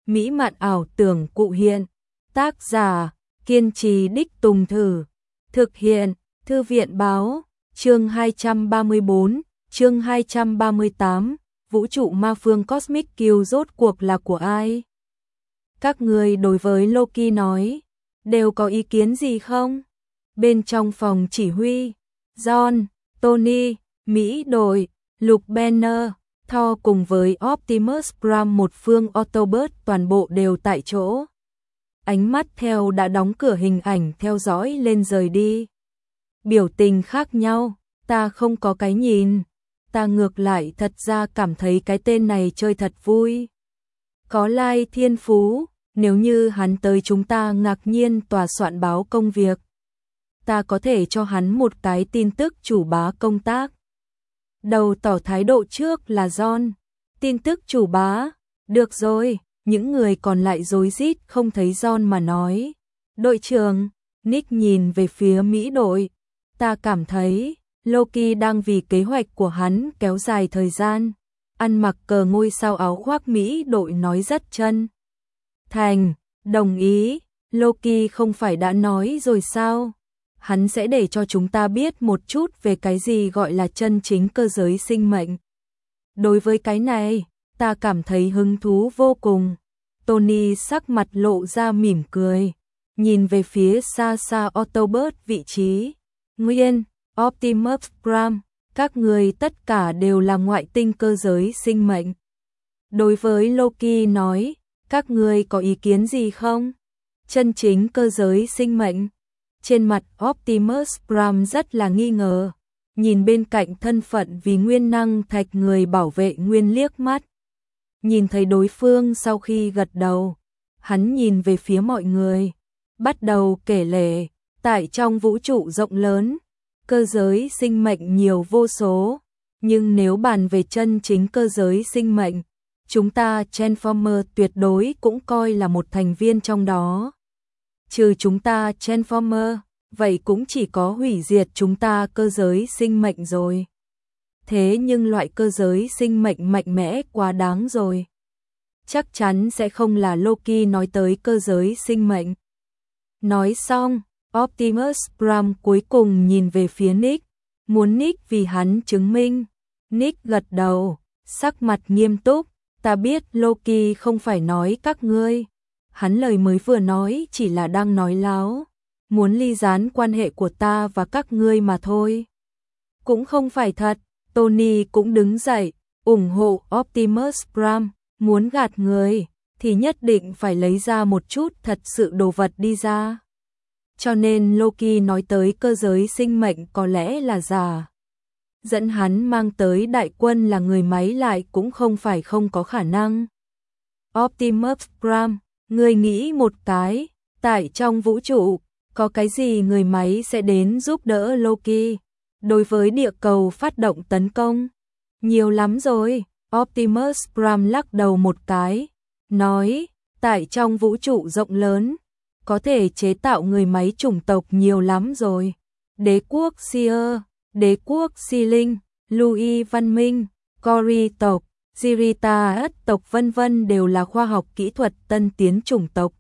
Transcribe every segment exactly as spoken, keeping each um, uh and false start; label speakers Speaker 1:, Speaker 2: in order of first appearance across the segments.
Speaker 1: mỹ mạn ảo tưởng cụ hiện. Tác giả, kiên trì đích tùng thử. Thực hiện, Thư viện báo, chương hai trăm ba mươi bốn, chương hai trăm ba mươi tám, vũ trụ ma phương Cosmic Kill rốt cuộc là của ai? Các người đối với Loki nói, đều có ý kiến gì không? Bên trong phòng chỉ huy, John, Tony, Mỹ đội, Luke Banner, Thor cùng với Optimus Prime một phương Autobot toàn bộ đều tại chỗ. Ánh mắt theo đã đóng cửa hình ảnh theo dõi lên rời đi. Biểu tình khác nhau, ta không có cái nhìn. Ta ngược lại thật ra cảm thấy cái tên này chơi thật vui. Có lai thiên phú, nếu như hắn tới chúng ta ngạc nhiên tòa soạn báo công việc. Ta có thể cho hắn một cái tin tức chủ bá công tác. Đầu tỏ thái độ trước là John. Tin tức chủ bá, được rồi, những người còn lại rối rít không thấy John mà nói. Đội trưởng, Nick nhìn về phía Mỹ đội. Ta cảm thấy, Loki đang vì kế hoạch của hắn kéo dài thời gian. Ăn mặc cờ ngôi sao áo khoác Mỹ đội nói rất chân thành, đồng ý, Loki không phải đã nói rồi sao? Hắn sẽ để cho chúng ta biết một chút về cái gì gọi là chân chính cơ giới sinh mệnh. Đối với cái này, ta cảm thấy hứng thú vô cùng. Tony sắc mặt lộ ra mỉm cười, nhìn về phía xa xa Autobot vị trí. Nguyên, Optimus Prime, các người tất cả đều là ngoại tinh cơ giới sinh mệnh. Đối với Loki nói, các người có ý kiến gì không? Chân chính cơ giới sinh mệnh. Trên mặt Optimus Prime rất là nghi ngờ, nhìn bên cạnh thân phận vì nguyên năng thạch người bảo vệ Nguyên liếc mắt. Nhìn thấy đối phương sau khi gật đầu, hắn nhìn về phía mọi người, bắt đầu kể lể, tại trong vũ trụ rộng lớn, cơ giới sinh mệnh nhiều vô số, nhưng nếu bàn về chân chính cơ giới sinh mệnh, chúng ta Transformer tuyệt đối cũng coi là một thành viên trong đó. Trừ chúng ta Transformer, vậy cũng chỉ có hủy diệt chúng ta cơ giới sinh mệnh rồi. Thế nhưng loại cơ giới sinh mệnh mạnh mẽ quá đáng rồi. Chắc chắn sẽ không là Loki nói tới cơ giới sinh mệnh. Nói xong, Optimus Prime cuối cùng nhìn về phía Nick, muốn Nick vì hắn chứng minh. Nick gật đầu, sắc mặt nghiêm túc, ta biết Loki không phải nói các ngươi. Hắn lời mới vừa nói chỉ là đang nói láo, muốn ly gián quan hệ của ta và các ngươi mà thôi. Cũng không phải thật, Tony cũng đứng dậy, ủng hộ Optimus Prime, muốn gạt người, thì nhất định phải lấy ra một chút thật sự đồ vật đi ra. Cho nên Loki nói tới cơ giới sinh mệnh có lẽ là giả. Dẫn hắn mang tới đại quân là người máy lại cũng không phải không có khả năng. Optimus Prime, ngươi nghĩ một cái, tại trong vũ trụ, có cái gì người máy sẽ đến giúp đỡ Loki? Đối với địa cầu phát động tấn công, nhiều lắm rồi. Optimus Prime lắc đầu một cái, nói, tại trong vũ trụ rộng lớn, có thể chế tạo người máy chủng tộc nhiều lắm rồi. Đế quốc Seer, đế quốc Si Linh, Louis văn minh, Cory tộc, Zirita ất tộc vân vân đều là khoa học kỹ thuật tân tiến chủng tộc.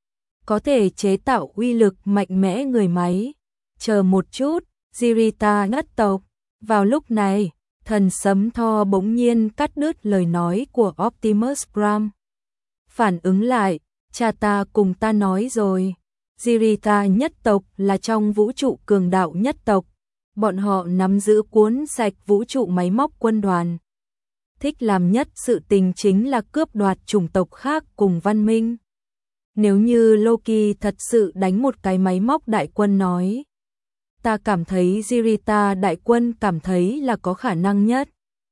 Speaker 1: Có thể chế tạo uy lực mạnh mẽ người máy. Chờ một chút, Zirita ất tộc. Vào lúc này, thần sấm Thor bỗng nhiên cắt đứt lời nói của Optimus Prime. Phản ứng lại, cha ta cùng ta nói rồi. Zirita nhất tộc là trong vũ trụ cường đạo nhất tộc. Bọn họ nắm giữ cuốn sạch vũ trụ máy móc quân đoàn. Thích làm nhất sự tình chính là cướp đoạt chủng tộc khác cùng văn minh. Nếu như Loki thật sự đánh một cái máy móc đại quân nói, ta cảm thấy Zirita đại quân cảm thấy là có khả năng nhất.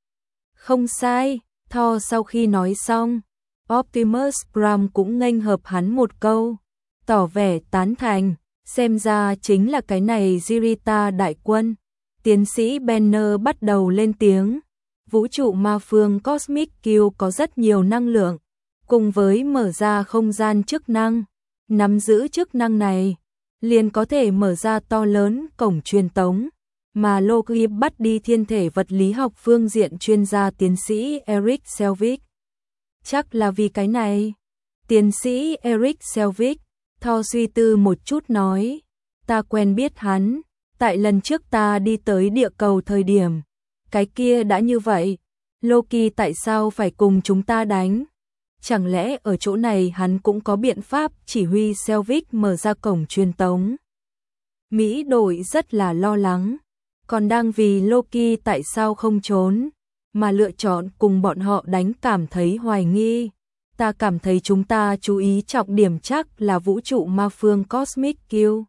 Speaker 1: Không sai, Thor sau khi nói xong, Optimus Prime cũng nghênh hợp hắn một câu, tỏ vẻ tán thành, xem ra chính là cái này Zirita đại quân. Tiến sĩ Banner bắt đầu lên tiếng, vũ trụ ma phương Cosmic Kill có rất nhiều năng lượng, cùng với mở ra không gian chức năng, nắm giữ chức năng này, liền có thể mở ra to lớn cổng truyền tống, mà Loki bắt đi thiên thể vật lý học phương diện chuyên gia tiến sĩ Eric Selvig. Chắc là vì cái này. Tiến sĩ Eric Selvig, Thor suy tư một chút nói, ta quen biết hắn, tại lần trước ta đi tới địa cầu thời điểm, cái kia đã như vậy, Loki tại sao phải cùng chúng ta đánh? Chẳng lẽ ở chỗ này hắn cũng có biện pháp chỉ huy Selvig mở ra cổng truyền tống? Mỹ đội rất là lo lắng, còn đang vì Loki tại sao không trốn, mà lựa chọn cùng bọn họ đánh cảm thấy hoài nghi. Ta cảm thấy chúng ta chú ý trọng điểm chắc là vũ trụ ma phương Cosmic Kill,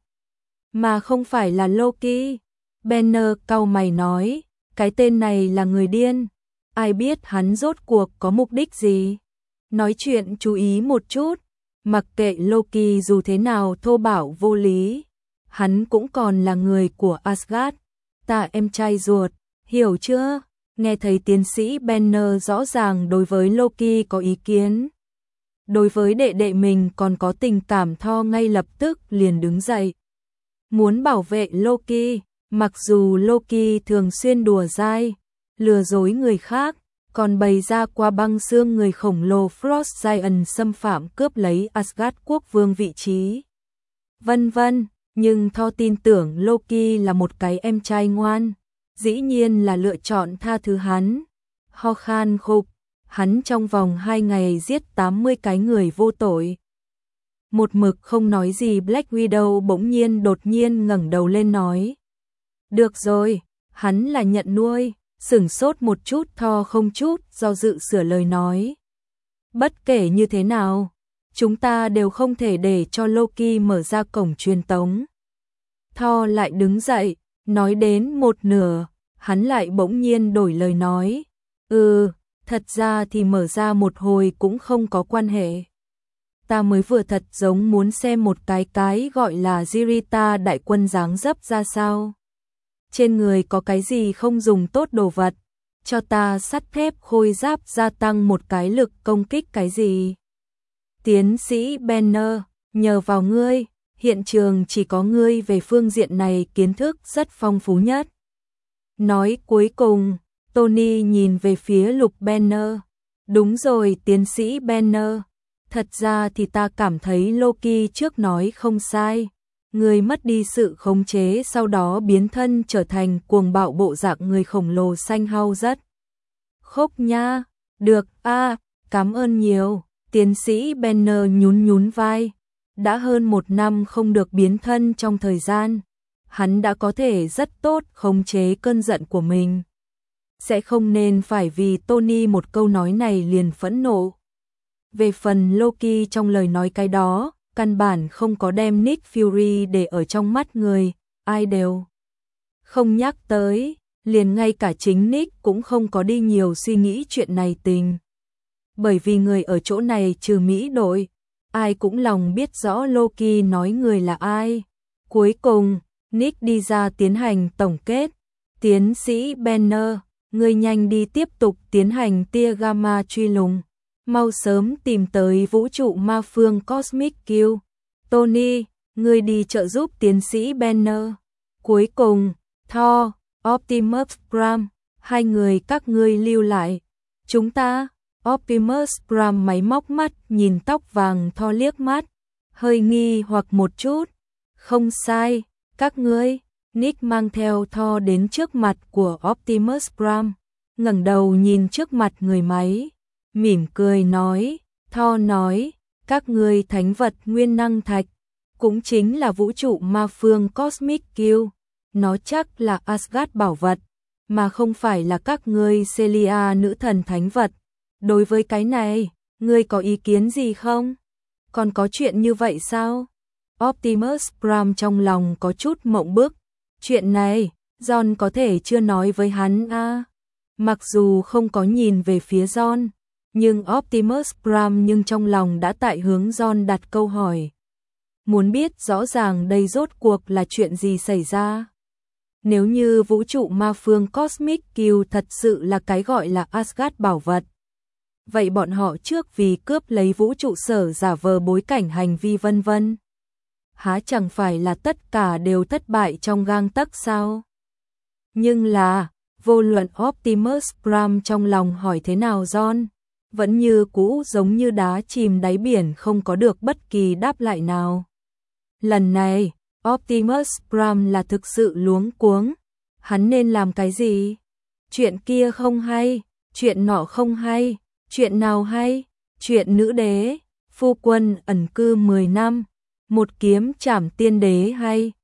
Speaker 1: mà không phải là Loki. Banner cau mày nói, cái tên này là người điên, ai biết hắn rốt cuộc có mục đích gì. Nói chuyện chú ý một chút, mặc kệ Loki dù thế nào thô bạo vô lý, hắn cũng còn là người của Asgard, ta em trai ruột, hiểu chưa? Nghe thấy tiến sĩ Banner rõ ràng đối với Loki có ý kiến. Đối với đệ đệ mình còn có tình cảm, Thor ngay lập tức liền đứng dậy. Muốn bảo vệ Loki, mặc dù Loki thường xuyên đùa dai, lừa dối người khác, còn bày ra qua băng xương người khổng lồ Frost Giant xâm phạm cướp lấy Asgard quốc vương vị trí. Vân vân, nhưng Thor tin tưởng Loki là một cái em trai ngoan, dĩ nhiên là lựa chọn tha thứ hắn. Ho khan khục, hắn trong vòng hai ngày giết tám mươi cái người vô tội. Một mực không nói gì Black Widow bỗng nhiên đột nhiên ngẩng đầu lên nói. Được rồi, hắn là nhận nuôi, sửng sốt một chút Thor không chút do dự sửa lời nói. Bất kể như thế nào, chúng ta đều không thể để cho Loki mở ra cổng truyền tống. Thor lại đứng dậy, nói đến một nửa, hắn lại bỗng nhiên đổi lời nói. Ừ, thật ra thì mở ra một hồi cũng không có quan hệ. Ta mới vừa thật giống muốn xem một cái cái gọi là Jirita đại quân dáng dấp ra sao. Trên người có cái gì không dùng tốt đồ vật, cho ta sắt thép khôi giáp gia tăng một cái lực công kích cái gì. Tiến sĩ Banner, nhờ vào ngươi, hiện trường chỉ có ngươi về phương diện này kiến thức rất phong phú nhất. Nói cuối cùng, Tony nhìn về phía Lục Banner. Đúng rồi tiến sĩ Banner, thật ra thì ta cảm thấy Loki trước nói không sai. Người mất đi sự khống chế sau đó biến thân trở thành cuồng bạo bộ dạng người khổng lồ xanh hao rất. Khốc nha, được a, à, cảm ơn nhiều, tiến sĩ Banner nhún nhún vai. Đã hơn một năm không được biến thân trong thời gian, hắn đã có thể rất tốt khống chế cơn giận của mình. Sẽ không nên phải vì Tony một câu nói này liền phẫn nộ. Về phần Loki trong lời nói cái đó, căn bản không có đem Nick Fury để ở trong mắt người, ai đều không nhắc tới, liền ngay cả chính Nick cũng không có đi nhiều suy nghĩ chuyện này tình. Bởi vì người ở chỗ này trừ Mỹ đội, ai cũng lòng biết rõ Loki nói người là ai. Cuối cùng, Nick đi ra tiến hành tổng kết. Tiến sĩ Banner, ngươi nhanh đi tiếp tục tiến hành tia gamma truy lùng. Mau sớm tìm tới vũ trụ ma phương Cosmic Kill. Tony, ngươi đi trợ giúp tiến sĩ Banner. Cuối cùng, Thor, Optimus Prime, hai người các ngươi lưu lại. Chúng ta, Optimus Prime máy móc mắt nhìn tóc vàng Thor liếc mắt, hơi nghi hoặc một chút. Không sai, các ngươi. Nick mang theo Thor đến trước mặt của Optimus Prime, ngẩng đầu nhìn trước mặt người máy, mỉm cười nói, Thor nói, các ngươi thánh vật nguyên năng thạch, cũng chính là vũ trụ ma phương Cosmic Kill, nó chắc là Asgard bảo vật, mà không phải là các ngươi Celia nữ thần thánh vật. Đối với cái này, ngươi có ý kiến gì không? Còn có chuyện như vậy sao? Optimus Prime trong lòng có chút mộng bức. Chuyện này, John có thể chưa nói với hắn à. Mặc dù không có nhìn về phía John, nhưng Optimus Prime nhưng trong lòng đã tại hướng John đặt câu hỏi. Muốn biết rõ ràng đây rốt cuộc là chuyện gì xảy ra. Nếu như vũ trụ ma phương Cosmic Kill thật sự là cái gọi là Asgard bảo vật, vậy bọn họ trước vì cướp lấy vũ trụ sở giả vờ bối cảnh hành vi vân vân, há chẳng phải là tất cả đều thất bại trong gang tấc sao? Nhưng là, vô luận Optimus Prime trong lòng hỏi thế nào John, vẫn như cũ giống như đá chìm đáy biển không có được bất kỳ đáp lại nào. Lần này, Optimus Prime là thực sự luống cuống. Hắn nên làm cái gì? Chuyện kia không hay, chuyện nọ không hay, chuyện nào hay? Chuyện nữ đế, phu quân ẩn cư mười năm, một kiếm trảm tiên đế hay?